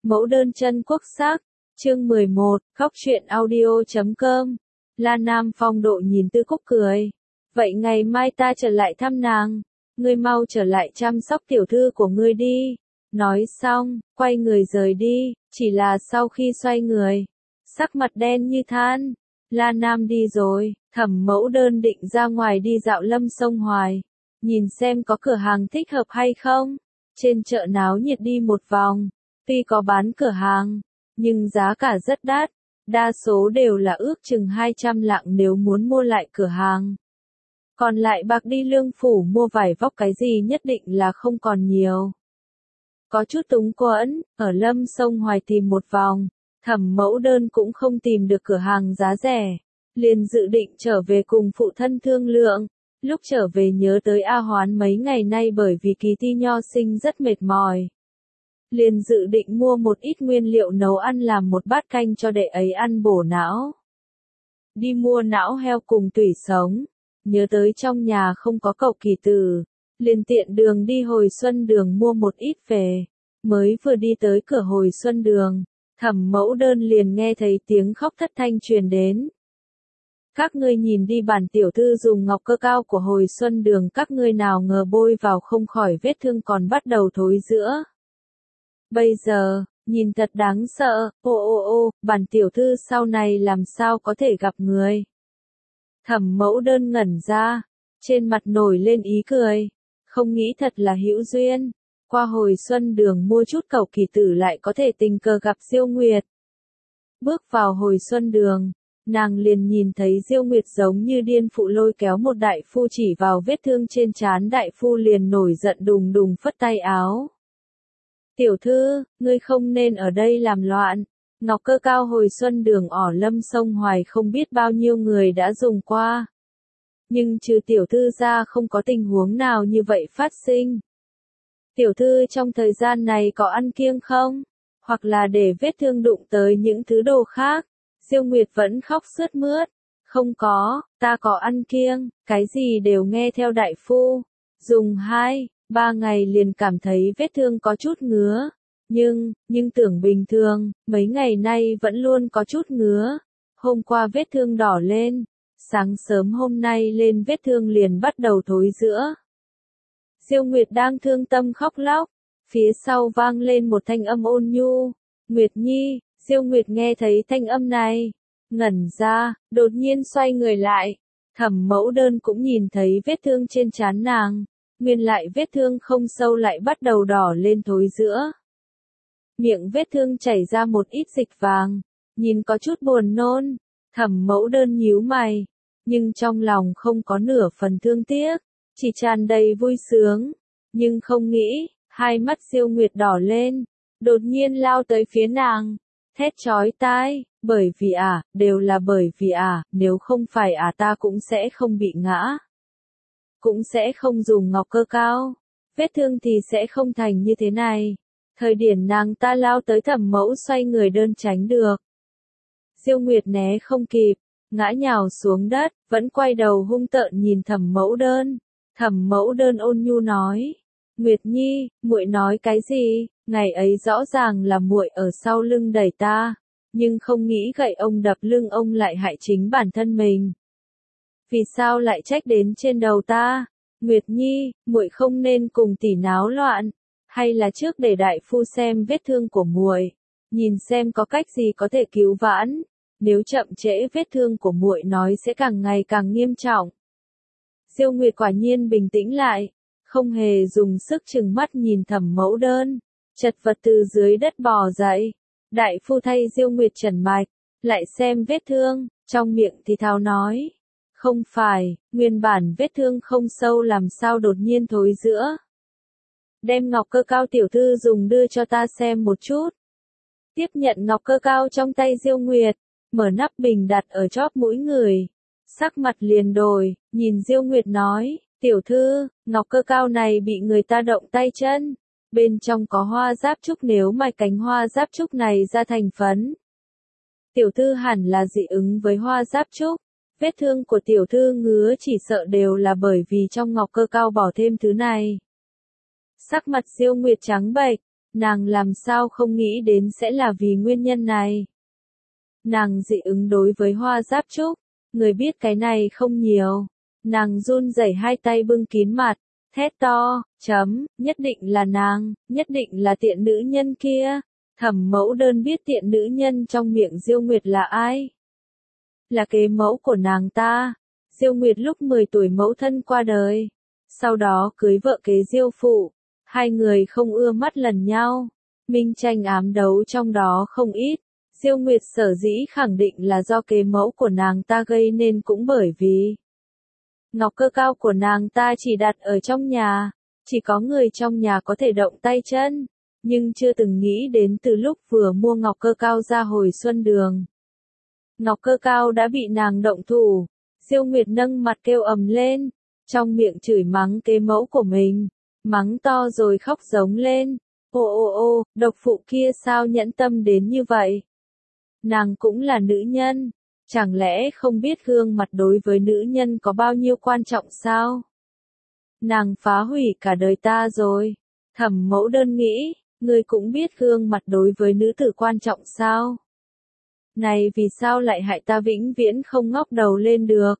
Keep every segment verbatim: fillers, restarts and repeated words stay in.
Mẫu đơn chân quốc sắc, chương mười một, khóc chuyện audio chấm com. La Nam Phong độ nhìn Tư Cúc cười. Vậy ngày mai ta trở lại thăm nàng, ngươi mau trở lại chăm sóc tiểu thư của ngươi đi. Nói xong, quay người rời đi, chỉ là sau khi xoay người, sắc mặt đen như than. La Nam đi rồi, Thẩm Mẫu Đơn định ra ngoài đi dạo Lâm Sông Hoài, nhìn xem có cửa hàng thích hợp hay không. Trên chợ náo nhiệt đi một vòng, tuy có bán cửa hàng, nhưng giá cả rất đắt, đa số đều là ước chừng hai trăm lạng nếu muốn mua lại cửa hàng. Còn lại bạc đi Lương Phủ mua vải vóc cái gì nhất định là không còn nhiều. Có chút túng quẫn, ở Lâm Sông Hoài tìm một vòng, Thẩm Mẫu Đơn cũng không tìm được cửa hàng giá rẻ, liền dự định trở về cùng phụ thân thương lượng. Lúc trở về nhớ tới A Hoán mấy ngày nay bởi vì kỳ thi nho sinh rất mệt mỏi, liền dự định mua một ít nguyên liệu nấu ăn làm một bát canh cho đệ ấy ăn bổ não. Đi mua não heo cùng tủy sống, nhớ tới trong nhà không có cậu kỳ tử, liền tiện đường đi Hồi Xuân Đường mua một ít về. Mới vừa đi tới cửa Hồi Xuân Đường, Thẩm Mẫu Đơn liền nghe thấy tiếng khóc thất thanh truyền đến. Các ngươi nhìn đi, bản tiểu thư dùng ngọc cơ cao của Hồi Xuân Đường các ngươi nào ngờ bôi vào không khỏi vết thương còn bắt đầu thối rữa. Bây giờ, nhìn thật đáng sợ, ô ô ô, bản tiểu thư sau này làm sao có thể gặp người. Thẩm Mẫu Đơn ngẩn ra, trên mặt nổi lên ý cười, không nghĩ thật là hữu duyên, qua Hồi Xuân Đường mua chút cẩu kỳ tử lại có thể tình cờ gặp Diêu Nguyệt. Bước vào Hồi Xuân Đường, nàng liền nhìn thấy Diêu Nguyệt giống như điên phụ lôi kéo một đại phu chỉ vào vết thương trên trán, đại phu liền nổi giận đùng đùng phất tay áo. Tiểu thư, ngươi không nên ở đây làm loạn, ngọc cơ cao Hồi Xuân Đường ở Lâm Sông Hoài không biết bao nhiêu người đã dùng qua. Nhưng trừ tiểu thư ra không có tình huống nào như vậy phát sinh. Tiểu thư trong thời gian này có ăn kiêng không? Hoặc là để vết thương đụng tới những thứ đồ khác? Diêu Nguyệt vẫn khóc sướt mướt. Không có, ta có ăn kiêng, cái gì đều nghe theo đại phu. Dùng hai, ba ngày liền cảm thấy vết thương có chút ngứa. Nhưng, nhưng tưởng bình thường, mấy ngày nay vẫn luôn có chút ngứa. Hôm qua vết thương đỏ lên, sáng sớm hôm nay lên vết thương liền bắt đầu thối rữa. Diêu Nguyệt đang thương tâm khóc lóc, phía sau vang lên một thanh âm ôn nhu. Nguyệt Nhi. Diêu Nguyệt nghe thấy thanh âm này, ngẩn ra, đột nhiên xoay người lại. Thẩm Mẫu Đơn cũng nhìn thấy vết thương trên trán nàng, nguyên lại vết thương không sâu lại bắt đầu đỏ lên thối rữa. Miệng vết thương chảy ra một ít dịch vàng, nhìn có chút buồn nôn. Thẩm Mẫu Đơn nhíu mày, nhưng trong lòng không có nửa phần thương tiếc, chỉ tràn đầy vui sướng. Nhưng không nghĩ, hai mắt Diêu Nguyệt đỏ lên, đột nhiên lao tới phía nàng, thét chói tai, bởi vì à, đều là bởi vì à, nếu không phải à ta cũng sẽ không bị ngã. Cũng sẽ không dùng ngọc cơ cao, vết thương thì sẽ không thành như thế này. Thời điểm nàng ta lao tới Thẩm Mẫu xoay người đơn tránh được. Diêu Nguyệt né không kịp, ngã nhào xuống đất, vẫn quay đầu hung tợn nhìn Thẩm Mẫu Đơn. Thẩm Mẫu Đơn ôn nhu nói, Nguyệt Nhi, muội nói cái gì? Ngày ấy rõ ràng là muội ở sau lưng đẩy ta, nhưng không nghĩ gậy ông đập lưng ông lại hại chính bản thân mình. Vì sao lại trách đến trên đầu ta? Nguyệt Nhi, muội không nên cùng tỷ náo loạn, hay là trước để đại phu xem vết thương của muội, nhìn xem có cách gì có thể cứu vãn, nếu chậm trễ vết thương của muội nói sẽ càng ngày càng nghiêm trọng. Diêu Nguyệt quả nhiên bình tĩnh lại, không hề dùng sức trừng mắt nhìn Thẩm Mẫu Đơn, chật vật từ dưới đất bò dậy. Đại phu thay Diêu Nguyệt trần mạch, lại xem vết thương, trong miệng thì thào nói, không phải, nguyên bản vết thương không sâu làm sao đột nhiên thối rữa. Đem ngọc cơ cao tiểu thư dùng đưa cho ta xem một chút. Tiếp nhận ngọc cơ cao trong tay Diêu Nguyệt, mở nắp bình đặt ở chóp mũi người, sắc mặt liền đổi, nhìn Diêu Nguyệt nói, tiểu thư, ngọc cơ cao này bị người ta động tay chân, bên trong có hoa giáp trúc, nếu mài cánh hoa giáp trúc này ra thành phấn. Tiểu thư hẳn là dị ứng với hoa giáp trúc, vết thương của tiểu thư ngứa chỉ sợ đều là bởi vì trong ngọc cơ cao bỏ thêm thứ này. Sắc mặt Diêu Nguyệt trắng bệch, Nàng làm sao không nghĩ đến sẽ là vì nguyên nhân này. Nàng dị ứng đối với hoa giáp trúc, người biết cái này không nhiều. Nàng run rẩy hai tay bưng kín mặt, thét to, chấm, nhất định là nàng, nhất định là tiện nữ nhân kia. Thẩm Mẫu Đơn biết tiện nữ nhân trong miệng Diêu Nguyệt là ai? Là kế mẫu của nàng ta. Diêu Nguyệt lúc mười tuổi mẫu thân qua đời, sau đó cưới vợ kế Diêu phụ, hai người không ưa mắt lần nhau, minh tranh ám đấu trong đó không ít. Diêu Nguyệt sở dĩ khẳng định là do kế mẫu của nàng ta gây nên cũng bởi vì ngọc cơ cao của nàng ta chỉ đặt ở trong nhà, chỉ có người trong nhà có thể động tay chân, nhưng chưa từng nghĩ đến từ lúc vừa mua ngọc cơ cao ra hồi xuân đường. Ngọc cơ cao đã bị nàng động thủ. Diêu Nguyệt nâng mặt kêu ầm lên, trong miệng chửi mắng kế mẫu của mình, mắng to rồi khóc giống lên. Ô ô ô, độc phụ kia sao nhẫn tâm đến như vậy? Nàng cũng là nữ nhân, chẳng lẽ không biết gương mặt đối với nữ nhân có bao nhiêu quan trọng sao? Nàng phá hủy cả đời ta rồi. Thẩm Mẫu Đơn nghĩ, ngươi cũng biết gương mặt đối với nữ tử quan trọng sao? Này vì sao lại hại ta vĩnh viễn không ngóc đầu lên được?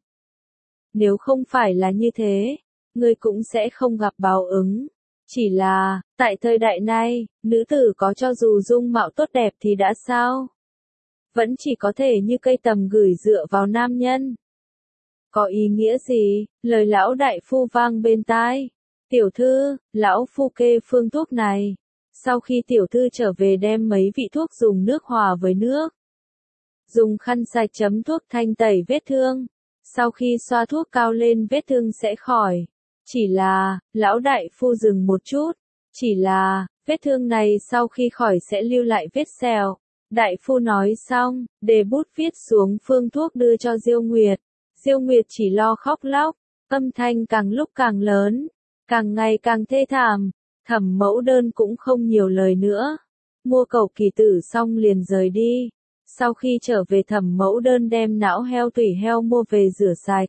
Nếu không phải là như thế, ngươi cũng sẽ không gặp báo ứng. Chỉ là, tại thời đại này, nữ tử có cho dù dung mạo tốt đẹp thì đã sao? Vẫn chỉ có thể như cây tầm gửi dựa vào nam nhân. Có ý nghĩa gì? Lời lão đại phu vang bên tai. Tiểu thư, lão phu kê phương thuốc này. Sau khi tiểu thư trở về đem mấy vị thuốc dùng nước hòa với nước. Dùng khăn sạch chấm thuốc thanh tẩy vết thương. Sau khi xoa thuốc cao lên vết thương sẽ khỏi. Chỉ là, lão đại phu dừng một chút. Chỉ là, vết thương này sau khi khỏi sẽ lưu lại vết sẹo. Đại phu nói xong, để bút viết xuống phương thuốc đưa cho Diêu Nguyệt. Diêu Nguyệt chỉ lo khóc lóc, âm thanh càng lúc càng lớn, càng ngày càng thê thảm. Thẩm Mẫu Đơn cũng không nhiều lời nữa. Mua cầu kỳ tử xong liền rời đi. Sau khi trở về Thẩm Mẫu Đơn đem não heo tủy heo mua về rửa sạch.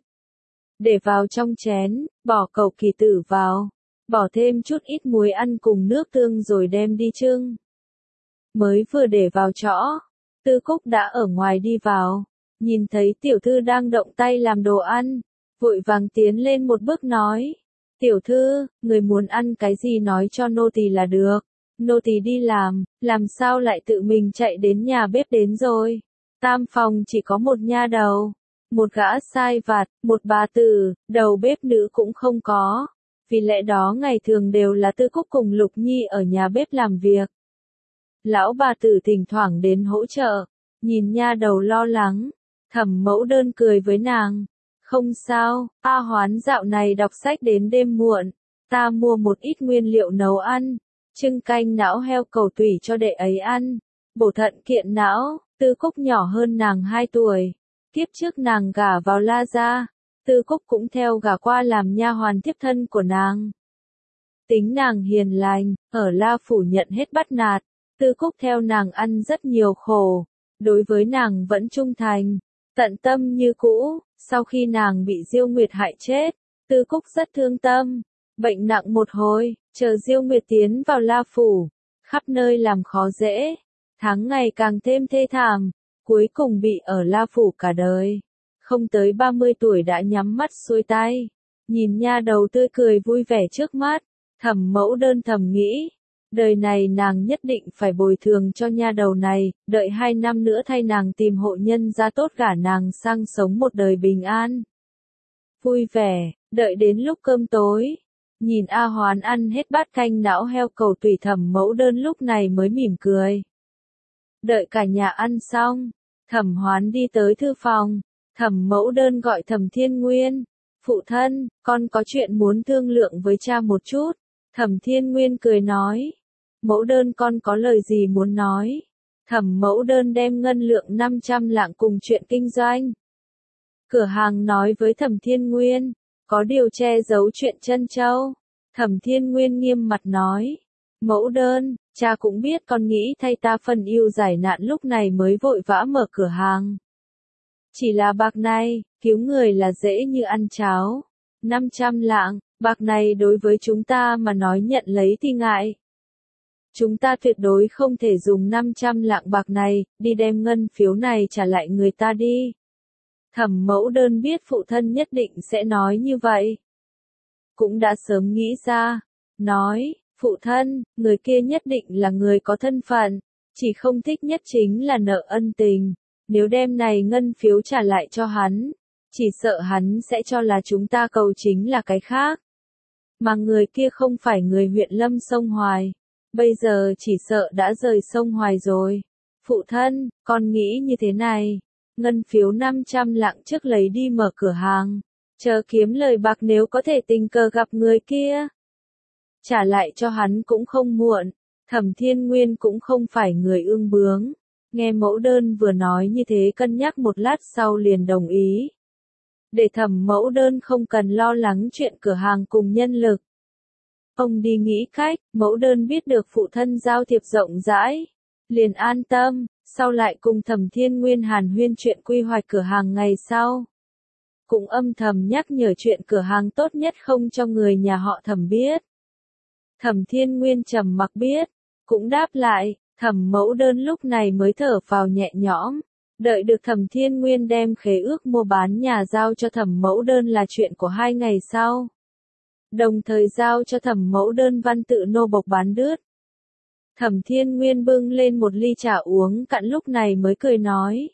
Để vào trong chén, bỏ cầu kỳ tử vào. Bỏ thêm chút ít muối ăn cùng nước tương rồi đem đi trưng. Mới vừa để vào chõ, Tư Cúc đã ở ngoài đi vào. Nhìn thấy tiểu thư đang động tay làm đồ ăn. Vội vàng tiến lên một bước nói. Tiểu thư, người muốn ăn cái gì nói cho nô tỳ là được. Nô tỳ đi làm, làm sao lại tự mình chạy đến nhà bếp đến rồi. Tam phòng chỉ có một nha đầu, một gã sai vặt, một bà tử, đầu bếp nữ cũng không có. Vì lẽ đó ngày thường đều là Tư Cúc cùng Lục Nhi ở nhà bếp làm việc. Lão bà tử thỉnh thoảng đến hỗ trợ, nhìn nha đầu lo lắng, Thẩm Mẫu Đơn cười với nàng. Không sao, A Hoán dạo này đọc sách đến đêm muộn, ta mua một ít nguyên liệu nấu ăn, trưng canh não heo cầu tủy cho đệ ấy ăn, bổ thận kiện não. Tư Cúc nhỏ hơn nàng hai tuổi, kiếp trước nàng gả vào La gia, Tư Cúc cũng theo gả qua làm nha hoàn tiếp thân của nàng. Tính nàng hiền lành, ở La phủ nhận hết bắt nạt, Tư Cúc theo nàng ăn rất nhiều khổ, đối với nàng vẫn trung thành, tận tâm như cũ. Sau khi nàng bị Diêu Nguyệt hại chết, Tư Cúc rất thương tâm, bệnh nặng một hồi, chờ Diêu Nguyệt tiến vào La phủ, khắp nơi làm khó dễ, tháng ngày càng thêm thê thảm, cuối cùng bị ở La phủ cả đời. Không tới ba mươi tuổi đã nhắm mắt xuôi tay, nhìn nha đầu tươi cười vui vẻ trước mắt, Thẩm Mẫu Đơn thầm nghĩ, đời này nàng nhất định phải bồi thường cho nha đầu này, đợi hai năm nữa thay nàng tìm hộ nhân gia tốt gả nàng sang sống một đời bình an. Vui vẻ, đợi đến lúc cơm tối, nhìn A Hoán ăn hết bát canh não heo cầu tủy, Thẩm Mẫu Đơn lúc này mới mỉm cười. Đợi cả nhà ăn xong, Thẩm Hoán đi tới thư phòng, Thẩm Mẫu Đơn gọi Thẩm Thiên Nguyên, phụ thân, con có chuyện muốn thương lượng với cha một chút. Thẩm Thiên Nguyên cười nói, Mẫu Đơn con có lời gì muốn nói. Thẩm Mẫu Đơn đem ngân lượng năm trăm lạng cùng chuyện kinh doanh cửa hàng nói với Thẩm Thiên Nguyên, có điều che giấu chuyện Trân Châu. Thẩm Thiên Nguyên nghiêm mặt nói, Mẫu Đơn, cha cũng biết con nghĩ thay ta phân ưu giải nạn lúc này mới vội vã mở cửa hàng. Chỉ là bạc này, cứu người là dễ như ăn cháo. năm trăm lạng, bạc này đối với chúng ta mà nói nhận lấy thì ngại. Chúng ta tuyệt đối không thể dùng năm trăm lạng bạc này, đi đem ngân phiếu này trả lại người ta đi. Thẩm mẫu đơn biết phụ thân nhất định sẽ nói như vậy. Cũng đã sớm nghĩ ra, nói, phụ thân, người kia nhất định là người có thân phận, chỉ không thích nhất chính là nợ ân tình. Nếu đem này ngân phiếu trả lại cho hắn, chỉ sợ hắn sẽ cho là chúng ta cầu chính là cái khác. Mà người kia không phải người huyện Lâm Sông Hoài, bây giờ chỉ sợ đã rời sông Hoài rồi. Phụ thân, con nghĩ như thế này, ngân phiếu năm trăm lạng trước lấy đi mở cửa hàng, chờ kiếm lời bạc nếu có thể tình cờ gặp người kia. Trả lại cho hắn cũng không muộn, Thẩm Thiên Nguyên cũng không phải người ương bướng. Nghe mẫu đơn vừa nói như thế cân nhắc một lát sau liền đồng ý. Để thẩm mẫu đơn không cần lo lắng chuyện cửa hàng cùng nhân lực. Ông đi nghĩ cách, mẫu đơn biết được phụ thân giao thiệp rộng rãi. Liền an tâm, sau lại cùng Thẩm Thiên Nguyên hàn huyên chuyện quy hoạch cửa hàng ngày sau. Cũng âm thầm nhắc nhở chuyện cửa hàng tốt nhất không cho người nhà họ Thẩm biết. Thẩm Thiên Nguyên trầm mặc biết, cũng đáp lại. Thẩm mẫu đơn lúc này mới thở phào nhẹ nhõm, đợi được Thẩm Thiên Nguyên đem khế ước mua bán nhà giao cho thẩm mẫu đơn là chuyện của hai ngày sau. Đồng thời giao cho thẩm mẫu đơn văn tự nô bộc bán đứt. Thẩm Thiên Nguyên bưng lên một ly trà uống cạn lúc này mới cười nói.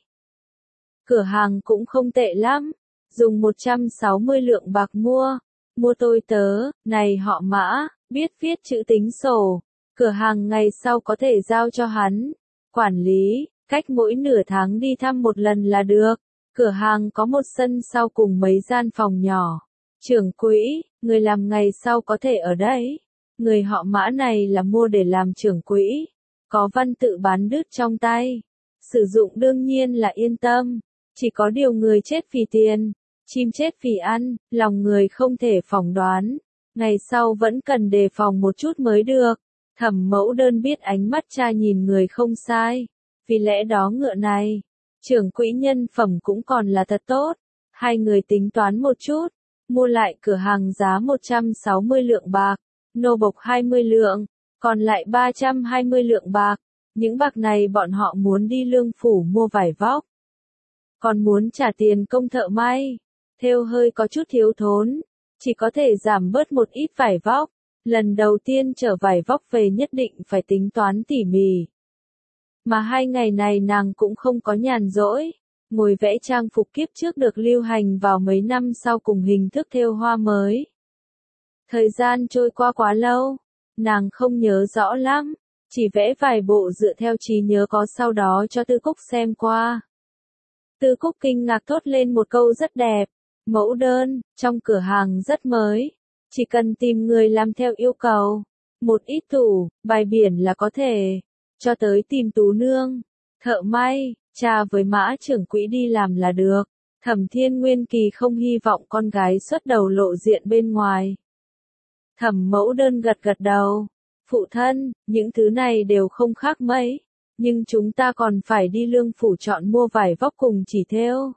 Cửa hàng cũng không tệ lắm, dùng một trăm sáu mươi lượng bạc mua, mua tôi tớ, này họ Mã, biết viết chữ tính sổ. Cửa hàng ngày sau có thể giao cho hắn, quản lý, cách mỗi nửa tháng đi thăm một lần là được. Cửa hàng có một sân sau cùng mấy gian phòng nhỏ. Trưởng quỹ, người làm ngày sau có thể ở đấy. Người họ Mã này là mua để làm trưởng quỹ, có văn tự bán đứt trong tay. Sử dụng đương nhiên là yên tâm, chỉ có điều người chết vì tiền, chim chết vì ăn, lòng người không thể phỏng đoán. Ngày sau vẫn cần đề phòng một chút mới được. Thẩm mẫu đơn biết ánh mắt cha nhìn người không sai, vì lẽ đó ngựa này, trưởng quỹ nhân phẩm cũng còn là thật tốt. Hai người tính toán một chút, mua lại cửa hàng giá một trăm sáu mươi lượng bạc, nô bộc hai mươi lượng, còn lại ba trăm hai mươi lượng bạc. Những bạc này bọn họ muốn đi lương phủ mua vải vóc, còn muốn trả tiền công thợ may, thêu hơi có chút thiếu thốn, chỉ có thể giảm bớt một ít vải vóc. Lần đầu tiên trở vải vóc về nhất định phải tính toán tỉ mỉ. Mà hai ngày này nàng cũng không có nhàn rỗi, ngồi vẽ trang phục kiếp trước được lưu hành vào mấy năm sau cùng hình thức thêu hoa mới. Thời gian trôi qua quá lâu, nàng không nhớ rõ lắm, chỉ vẽ vài bộ dựa theo trí nhớ có sau đó cho Tư Cúc xem qua. Tư Cúc kinh ngạc thốt lên một câu rất đẹp, mẫu đơn, trong cửa hàng rất mới. Chỉ cần tìm người làm theo yêu cầu, một ít tủ, bài biển là có thể, cho tới tìm tú nương, thợ may, cha với Mã trưởng quỹ đi làm là được. Thẩm Thiên Nguyên kỳ không hy vọng con gái xuất đầu lộ diện bên ngoài. Thẩm mẫu đơn gật gật đầu, phụ thân, những thứ này đều không khác mấy, nhưng chúng ta còn phải đi lương phủ chọn mua vải vóc cùng chỉ thêu.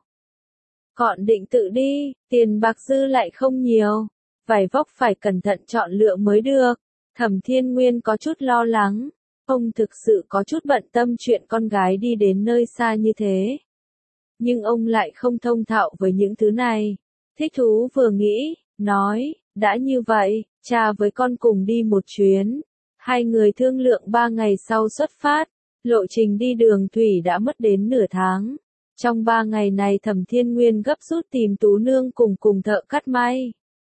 Còn định tự đi, tiền bạc dư lại không nhiều. Vải vóc phải cẩn thận chọn lựa mới được. Thẩm Thiên Nguyên có chút lo lắng. Ông thực sự có chút bận tâm chuyện con gái đi đến nơi xa như thế. Nhưng ông lại không thông thạo với những thứ này. Thích thú vừa nghĩ, nói, đã như vậy, cha với con cùng đi một chuyến. Hai người thương lượng ba ngày sau xuất phát. Lộ trình đi đường thủy đã mất đến nửa tháng. Trong ba ngày này Thẩm Thiên Nguyên gấp rút tìm tú nương cùng cùng thợ cắt may.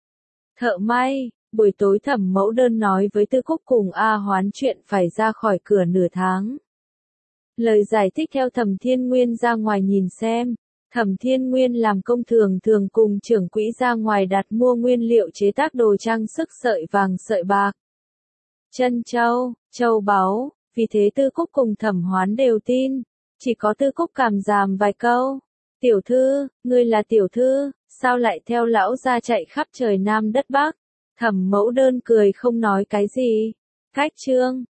Thợ may, buổi tối Thẩm mẫu đơn nói với Tư Cúc cùng A Hoán chuyện phải ra khỏi cửa nửa tháng. Lời giải thích theo Thẩm Thiên Nguyên ra ngoài nhìn xem. Thẩm Thiên Nguyên làm công thường thường cùng trưởng quỹ ra ngoài đặt mua nguyên liệu chế tác đồ trang sức sợi vàng sợi bạc. Chân châu, châu báu, vì thế Tư Cúc cùng Thẩm Hoán đều tin. Chỉ có Tư Cúc cảm giảm vài câu. Tiểu thư, ngươi là tiểu thư, sao lại theo lão gia chạy khắp trời Nam đất Bắc? Thẩm mẫu đơn cười không nói cái gì. Cách chương.